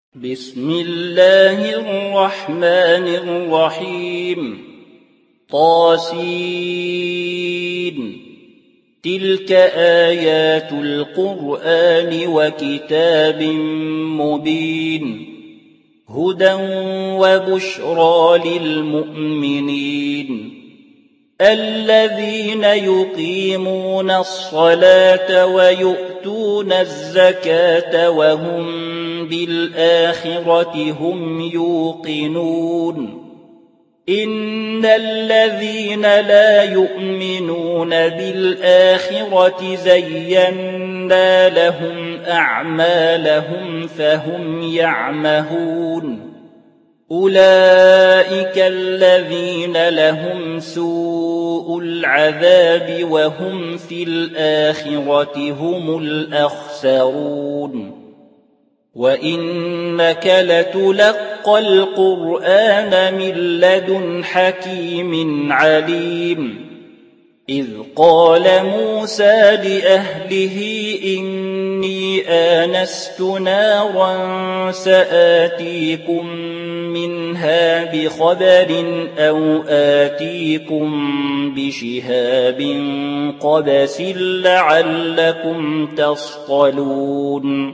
بسم الله الرحمن الرحيم طاسين تلك آيات القرآن وكتاب مبين هدى وبشرى للمؤمنين الذين يقيمون الصلاة ويؤتون الزكاة وهم بالآخرة هم يوقنون إن الذين لا يؤمنون بالآخرة زينا لهم أعمالهم فهم يعمهون أولئك الذين لهم سوء العذاب وهم في الآخرة هم الأخسرون وإنك لتلقى القرآن من لدن حكيم عليم إذ قال موسى لأهله إني آنست نارا سآتيكم منها بخبر أو آتيكم بشهاب قبس لعلكم تصطلون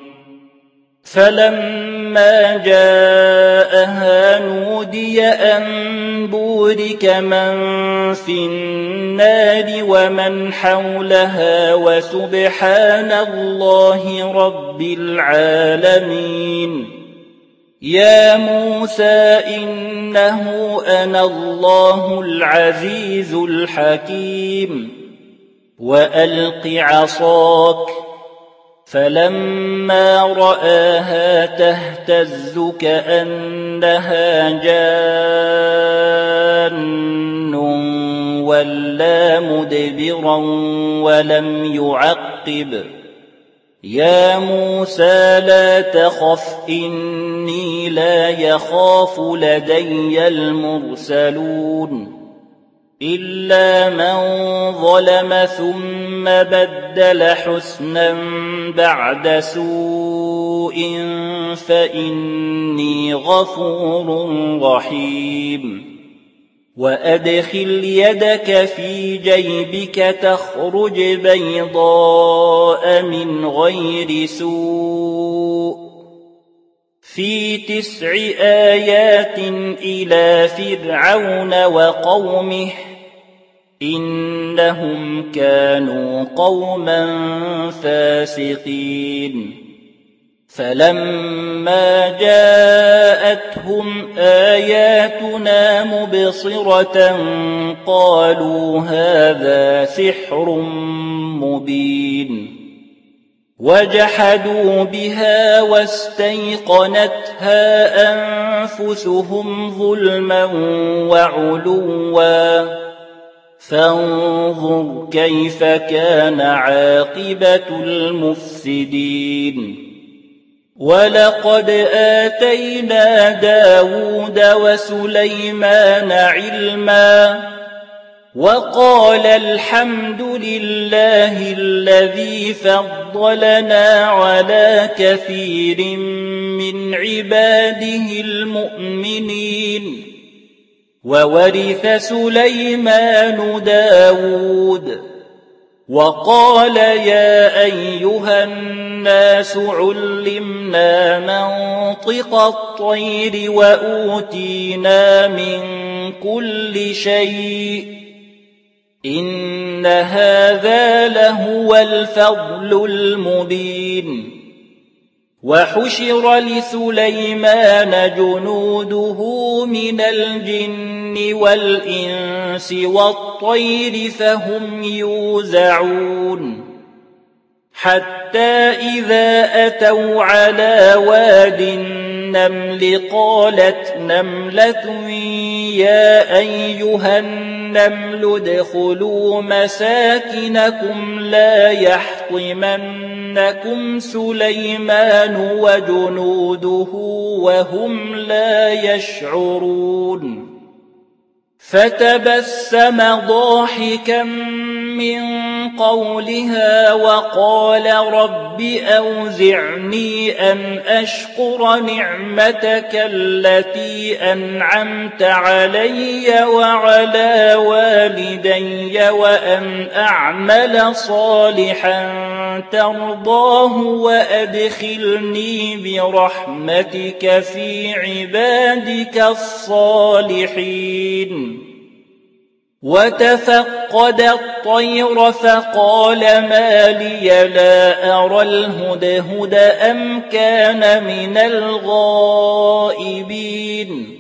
فلما جاءها نودي أن بورك من في النار ومن حولها وسبحان الله رب العالمين يا موسى إنه أنا الله العزيز الحكيم وألق عصاك فلما رآها تهتز كأنها جان ولا مدبرا ولم يعقب يا موسى لا تخف إني لا يخاف لدي المرسلون إلا من ظلم ثم بدل حسنا بعد سوء فإني غفور رحيم وأدخل يدك في جيبك تخرج بيضاء من غير سوء في 9 آيات إلى فرعون وقومه إنهم كانوا قوما فاسقين فلما جاءتهم آياتنا مبصرة قالوا هذا سحر مبين وجحدوا بها واستيقنتها أنفسهم ظلما وعلوا فانظر كيف كان عاقبة المفسدين ولقد آتينا داود وسليمان علما وقال الحمد لله الذي فضلنا على كثير من عباده المؤمنين وورث سليمان داود وقال يا أيها الناس علمنا منطق الطير وأوتينا من كل شيء إن هذا لهو الفضل المبين وحشر لسليمان جنوده من الجن والإنس والطير فهم يوزعون حتى إذا أتوا على واد النمل قالت نملة يا أيها النمل ادخلوا مساكنكم لا يحطمنكم سليمان وجنوده وهم لا يشعرون فتبسم ضاحكا من قولها وقال رب أوزعني أن أشكر نعمتك التي أنعمت علي وعلى والدي وأن أعمل صالحا ترضاه وأدخلني برحمتك في عبادك الصالحين. وتفقد الطير فقال ما لي لا أرى الهدهد أم كان من الغائبين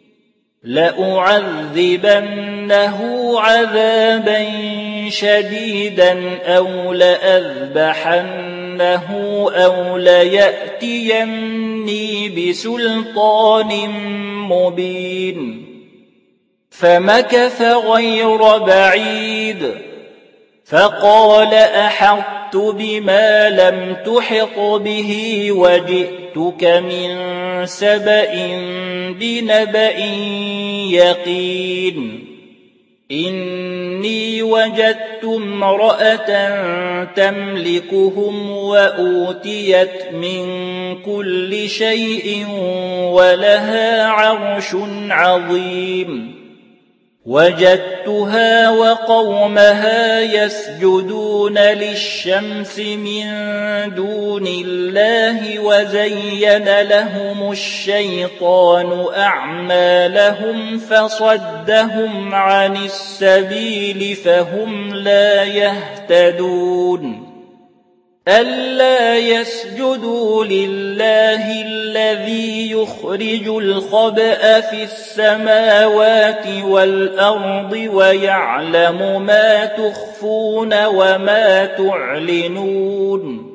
لأعذبنه عذابا شديدا أو لأذبحنه أو ليأتيني بسلطان مبين. فمكث غير بعيد فقال أحطت بما لم تحط به وجئتك من سبأ بنبأ يقين. إني وجدت امرأة تملكهم وأوتيت من كل شيء ولها عرش عظيم. وجدتها وقومها يسجدون للشمس من دون الله وزين لهم الشيطان أعمالهم فصدهم عن السبيل فهم لا يهتدون. ألا يسجدوا لله الذي يخرج الخبأ في السماوات والأرض ويعلم ما تخفون وما تعلنون.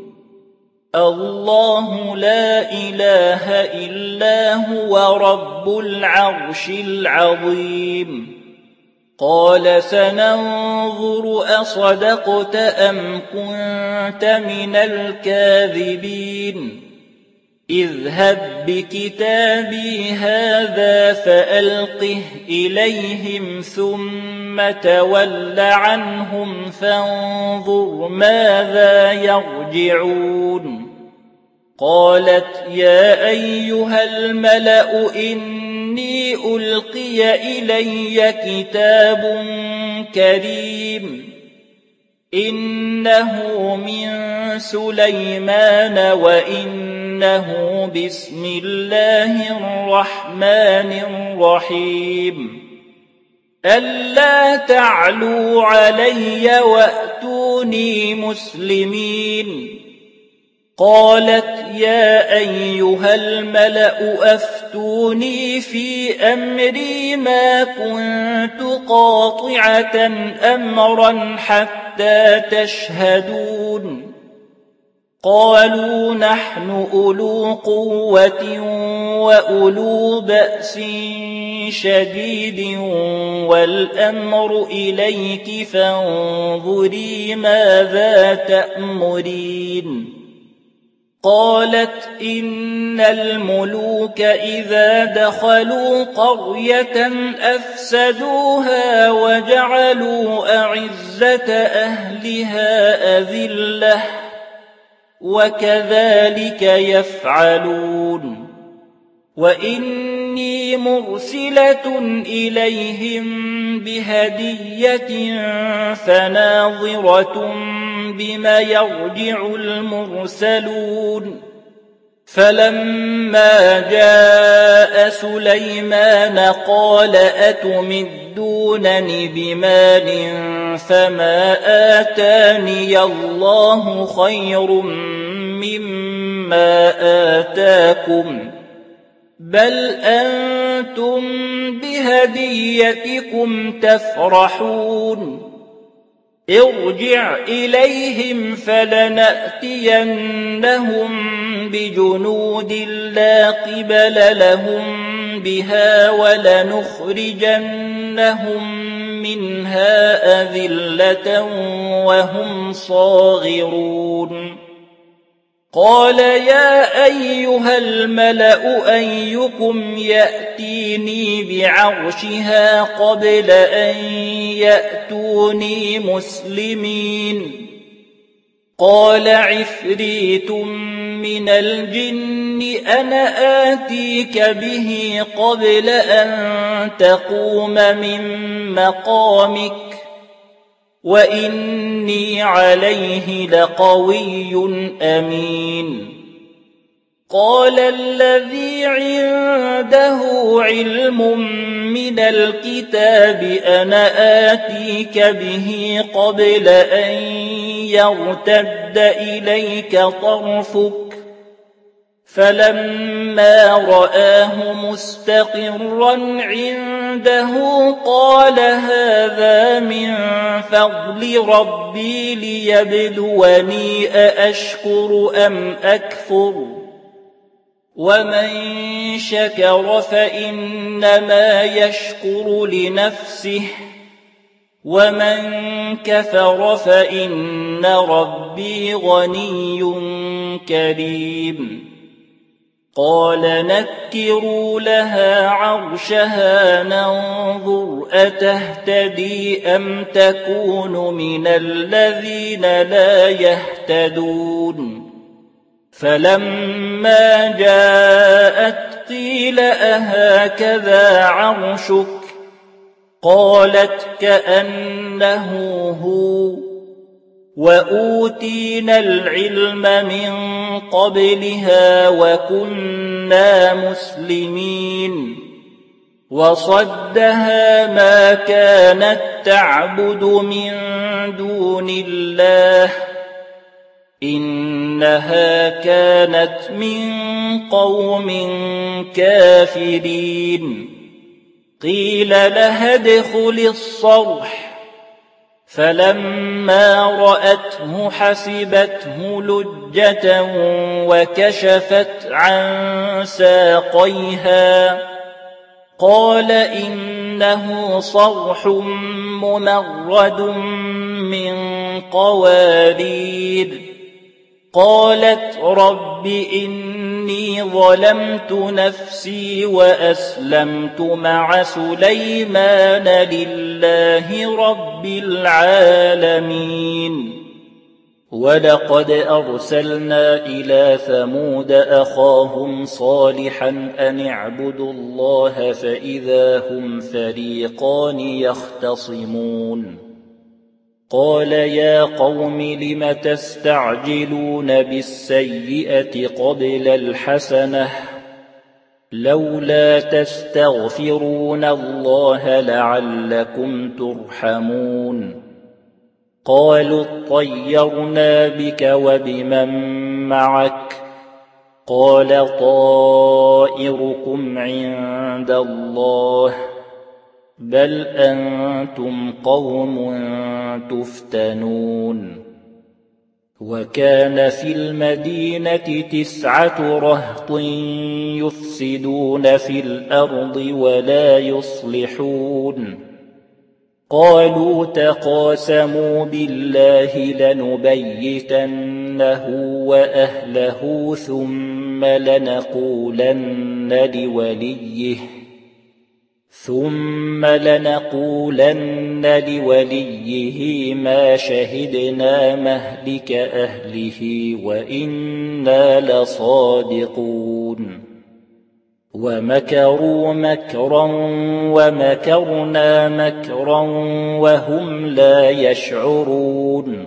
الله لا إله إلا هو رب العرش العظيم. قال سننظر أصدقت أم كنت من الكاذبين. اذهب بكتابي هذا فألقه إليهم ثم تول عنهم فانظر ماذا يرجعون. قالت يا أيها الملأ إني ألقي إلي كتاب كريم إنه من سليمان وإنه بسم الله الرحمن الرحيم. ألا تعلوا علي وأتوني مسلمين. قالت يا أيها الملأ أفتوني في أمري ما كنت قاطعة أمرا حتى تشهدون. قالوا نحن أولو قوة وأولو بأس شديد والأمر إليك فانظري ماذا تأمرين. قالت إن الملوك إذا دخلوا قرية أفسدوها وجعلوا أعزة أهلها أذلة وكذلك يفعلون. وإني مرسلة إليهم بهدية فناظرة بما يرجع المرسلون. فلما جاء سليمان قال أتمدونني بمال فما آتاني الله خير مما آتاكم بل أنتم بهديتكم تفرحون. ارجع إليهم فلنأتينهم بجنود لا قبل لهم بها ولنخرجنهم منها أذلة وهم صاغرون. قال يا أيها الملأ أيكم يأتيني بعرشها قبل أن يأتوني مسلمين قال عفريت من الجن أنا آتيك به قبل أن تقوم من مقامك وإني عليه لقوي أمين قال الذي عنده علم من الكتاب أنا آتيك به قبل أن يرتد إليك طرفك فلما رآه مستقرا عنده قال هذا من فضل ربي ليبلوني أأشكر أم أكفر ومن شكر فإنما يشكر لنفسه ومن كفر فإن ربي غني كريم قال نكروا لها عرشها ننظر أتهتدي أم تكون من الذين لا يهتدون فلما جاءت قيل أهكذا عرشك قالت كأنه هو وأوتينا العلم من قبلها وكنا مسلمين وصدها ما كانت تعبد من دون الله إنها كانت من قوم كافرين قيل لها ادخل الصرح فلما رأته حسبته لجة وكشفت عن ساقيها قال إنه صرح ممرد من قوارير قالت رب إني ظلمت نفسي وأسلمت مع سليمان لله رب العالمين ولقد أرسلنا إلى ثمود أخاهم صالحا أن اعبدوا الله فإذا هم فريقان يختصمون قال يا قوم لم تستعجلون بالسيئة قبل الحسنة لولا تستغفرون الله لعلكم ترحمون قالوا اطيرنا بك وبمن معك قال طائركم عند الله بل أنتم قوم تفتنون وكان في المدينة 9 رهط يفسدون في الأرض ولا يصلحون قالوا تقاسموا بالله لنبيتنه وأهله ثم لنقولن لوليه ما شهدنا مهلك أهله وإنا لصادقون ومكروا مكرا ومكرنا مكرا وهم لا يشعرون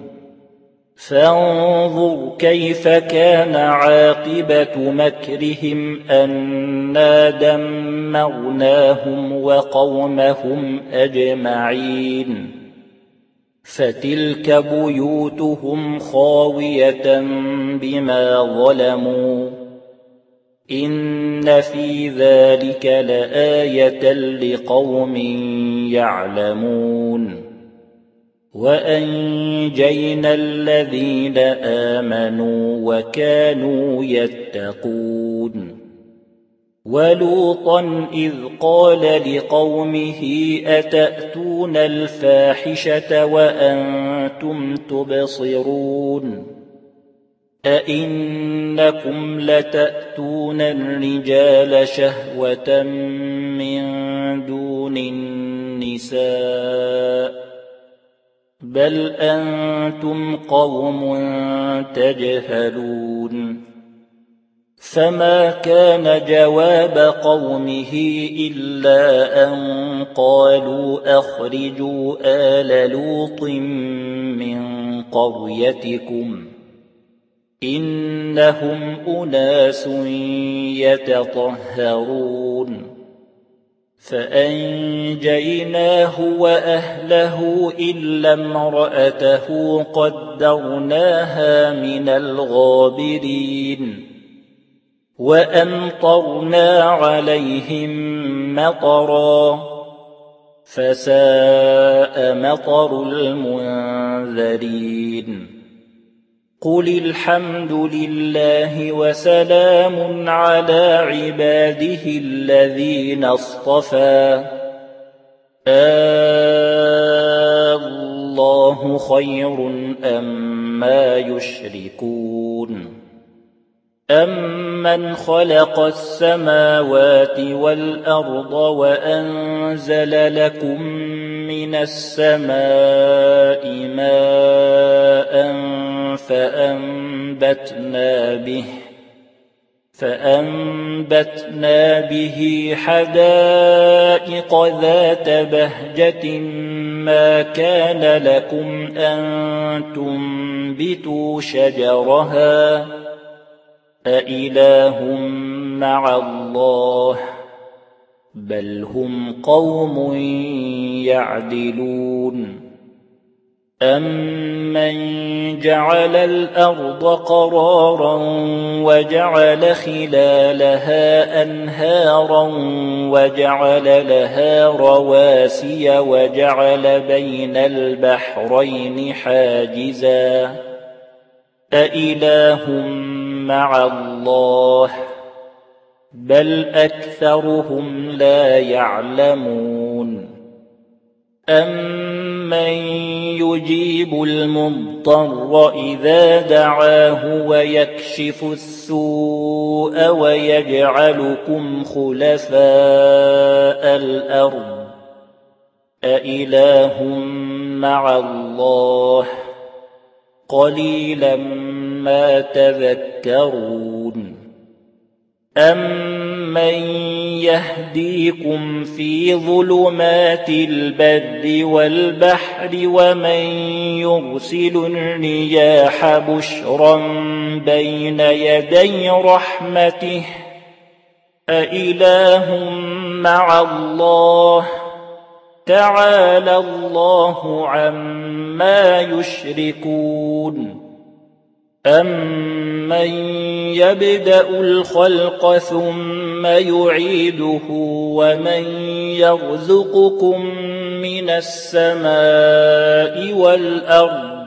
فانظر كيف كان عاقبة مكرهم أنا دمرناهم وقومهم أجمعين فتلك بيوتهم خاوية بما ظلموا إن في ذلك لآية لقوم يعلمون وأنجينا الذين آمنوا وكانوا يتقون ولوطا إذ قال لقومه أتأتون الفاحشة وأنتم تبصرون أئنكم لتأتون الرجال شهوة من دون النساء بل أنتم قوم تجهلون فما كان جواب قومه إلا أن قالوا أخرجوا آل لوط من قريتكم إنهم أناس يتطهرون فأنجيناه وأهله إلا امرأته قدرناها من الغابرين وأمطرنا عليهم مطرا فساء مطر المنذرين قل الحمد لله وسلام على عباده الذين اصطفى الله خير أما يشركون أمن خلق السماوات والأرض وأنزل لكم من السماء ماء فأنبتنا به حدائق ذات بهجة ما كان لكم أن تنبتوا شجرها أإله مع الله بل هم قوم يعدلون أمن جعل الأرض قرارا وجعل خلالها أنهارا وجعل لها رواسي وجعل بين البحرين حاجزا أإله مع الله بل أكثرهم لا يعلمون أمن يجيب المضطر إذا دعاه ويكشف السوء ويجعلكم خلفاء الأرض أإله مع الله قليلا ما تذكرون أمن يهديكم في ظلمات البر والبحر ومن يرسل الرياح بشرا بين يدي رحمته أإله مع الله تعالى الله عما يشركون أمن يبدأ الخلق ثم يعيده ومن يرزقكم من السماء والأرض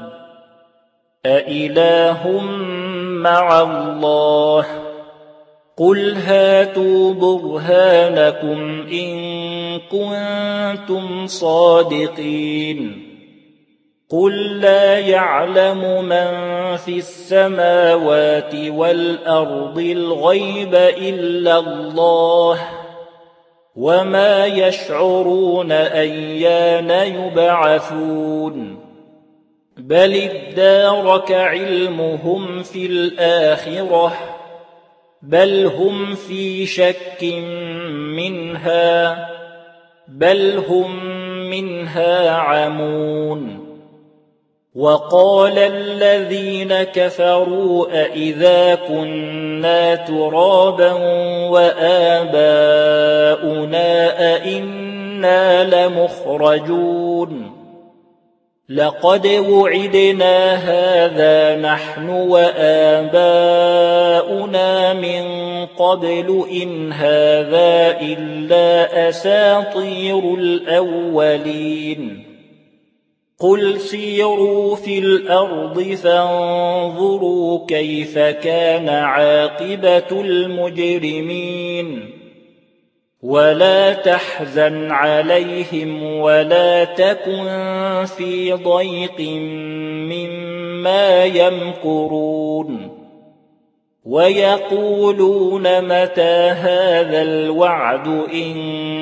أإله مع الله قل هاتوا برهانكم إن كنتم صادقين قل لا يعلم من في السماوات والأرض الغيب إلا الله وما يشعرون أيان يبعثون بل ادارك علمهم في الآخرة بل هم في شك منها بل هم منها عمون وقال الذين كفروا أإذا كنا ترابا وآباؤنا أئنا لمخرجون لقد وعدنا هذا نحن وآباؤنا من قبل إن هذا إلا أساطير الأولين قل سيروا في الأرض فانظروا كيف كان عاقبة المجرمين ولا تحزن عليهم ولا تكن في ضيق مما يمكرون ويقولون متى هذا الوعد إن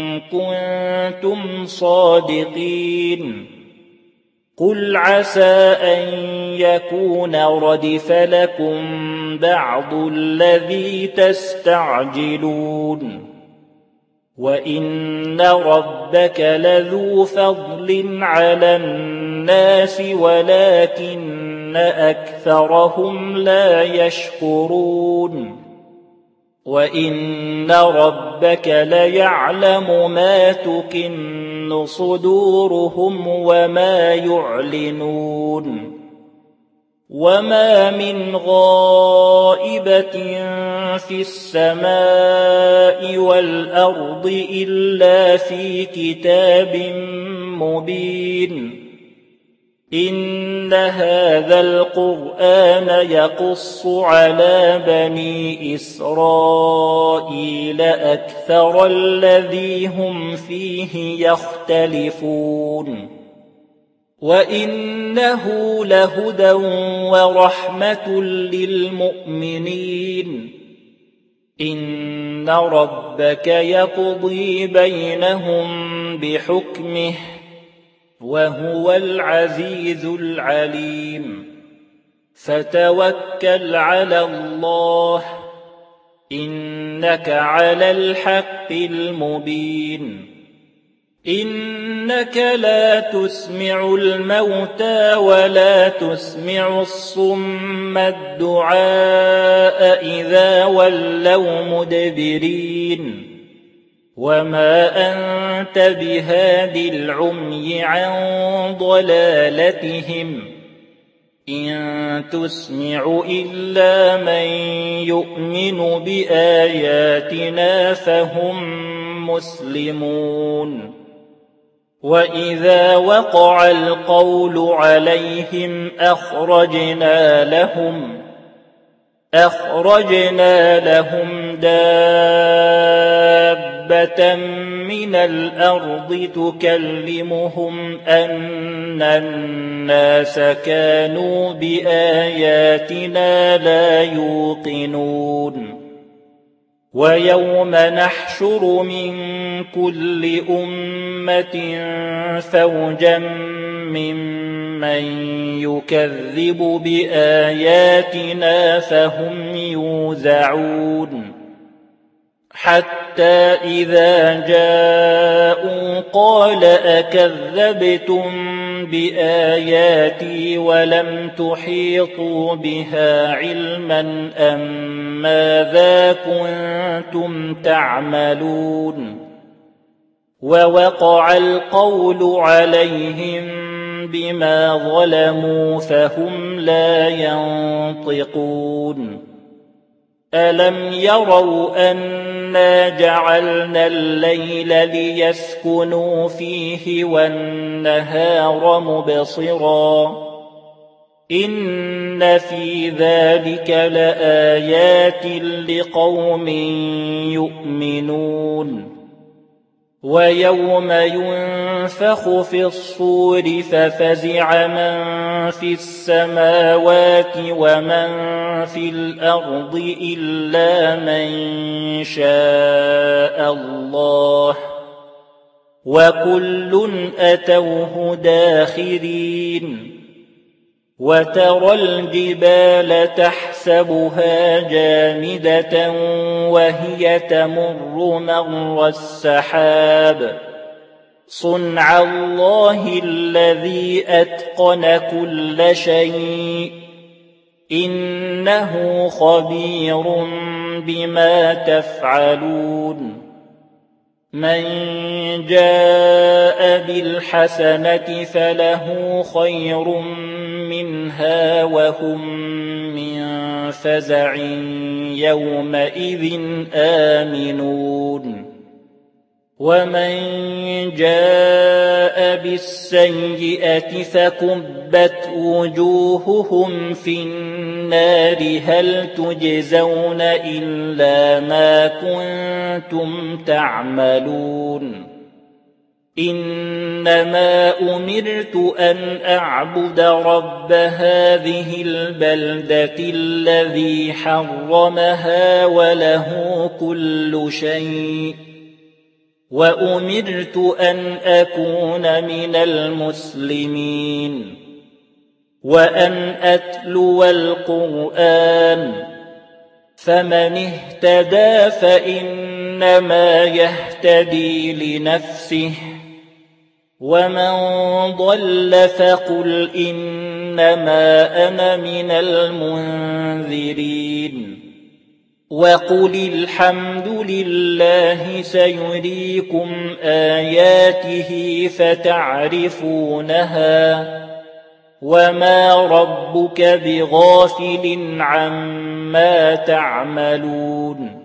كنتم صادقين قل عسى أن يكون ردف لكم بعض الذي تستعجلون وإن ربك لذو فضل على الناس ولكن أكثرهم لا يشكرون وإن ربك ليعلم ما تكن صدورهم وما يعلنون وما من غائبة في السماء والأرض إلا في كتاب مبين إن هذا القرآن يقص على بني إسرائيل أكثر الذي هم فيه يختلفون وإنه لهدى ورحمة للمؤمنين إن ربك يقضي بينهم بحكمه وهو العزيز العليم فتوكل على الله إنك على الحق المبين إنك لا تسمع الموتى ولا تسمع الصم الدعاء إذا ولوا مدبرين وما أنت بهاد العمي عن ضلالتهم إن تسمع إلا من يؤمن بآياتنا فهم مسلمون وإذا وقع القول عليهم أخرجنا لهم دابة من الأرض تكلمهم أن الناس كانوا بآياتنا لا يوقنون ويوم نحشر من كل أمة فوجا ممن يكذب بآياتنا فهم يوزعون حتى إذا جاءوا قال أكذبتم بآياتي ولم تحيطوا بها علما أم ماذا كنتم تعملون ووقع القول عليهم بما ظلموا فهم لا ينطقون ألم يروا أنا جعلنا الليل ليسكنوا فيه والنهار مبصرا إن في ذلك لآيات لقوم يؤمنون ويوم ينفخ في الصور ففزع من في السماوات ومن في الأرض إلا من شاء الله وكل أتوه داخرين وترى الجبال تحسبها جامدة وهي تمر مر السحاب صنع الله الذي أتقن كل شيء إنه خبير بما تفعلون من جاء بالحسنة فله خير منها وهم من فزع يومئذ آمنون ومن جاء بالسيئة فكبت وجوههم في النار هل تجزون إلا ما كنتم تعملون إنما أمرت أن أعبد رب هذه البلدة الذي حرمها وله كل شيء وأمرت أن أكون من المسلمين وأن أتلو القرآن فمن اهتدى فإنما يهتدي لنفسه ومن ضل فقل إنما أنا من المنذرين وقل الحمد لله سيريكم آياته فتعرفونها وما ربك بغافل عما تعملون